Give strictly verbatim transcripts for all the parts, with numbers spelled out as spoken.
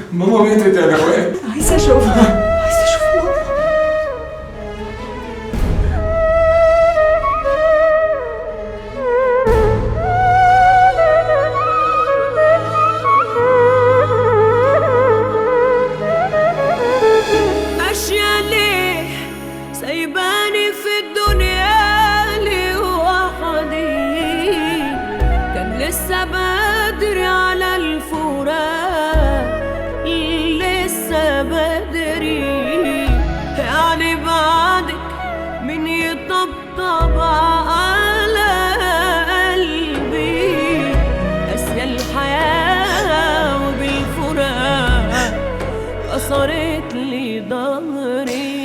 ماما ماتت يا نوال. عايزة اشوفها، عايزة اشوف ماما. ماشية ليه سايباني في الدنيا لوحدي؟ كان لسه بدري على الفراق، لسه بدري. يعني بعدك مين يطبطب على قلبي؟ قاسية الحياة وبالفراق كسرت لي ضهري.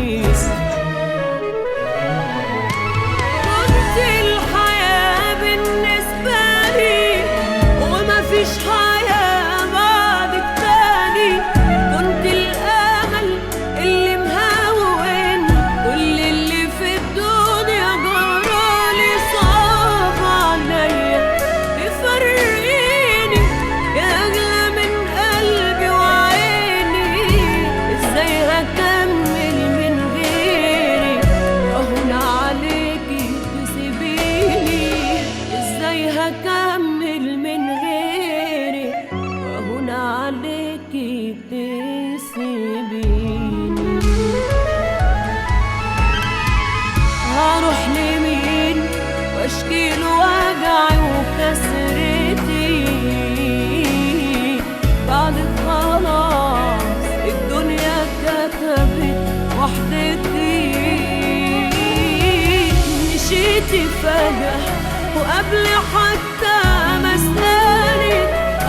كنت الحياة بالنسبة لي ومفيش حياة بعدك تاني. كنت الأمل اللي مهون كل اللي في الدنيا جرالي. صعب عليا تفرقيني يا أغلى من قلبي وعيني. ازاي هكمل من غيري؟ اهون عليكي تسيبيني. ازاي هكمل من غيري؟ اهون عليكي تسيبيني. هروح لمين واشكي له وجعي وكسرتي؟ بعد خلاص الدنيا كتبت وحدتي. مشيتي فجأة وقبل حتى ما اسألك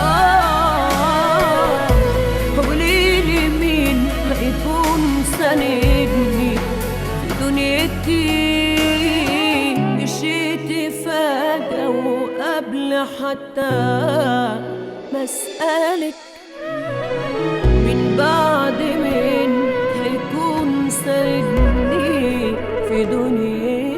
آه قوليلي مين هيكون ساندني في دنيتي. مشيتي فجأة وقبل حتى ما اسألك من بعد مين هيكون ساندني في دنيتي.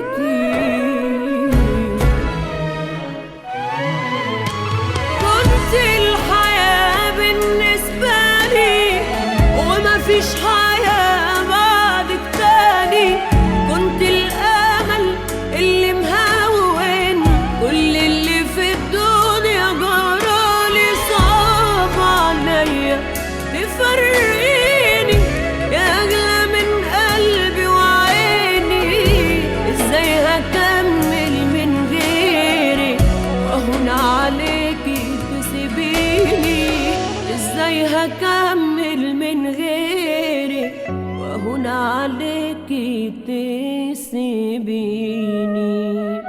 كنت الحياة بالنسبة لي ومفيش حياة بعدك تاني. كنت الأمل اللي مهون كل اللي في الدنيا جرالي. صعب عليا تفرقيني يا أغلى من قلبي وعيني. ازاي هكمل من غيري؟ اهون عليكي تسيبيني. ازاي هكمل من غيري؟ واهون عليكي تسيبيني.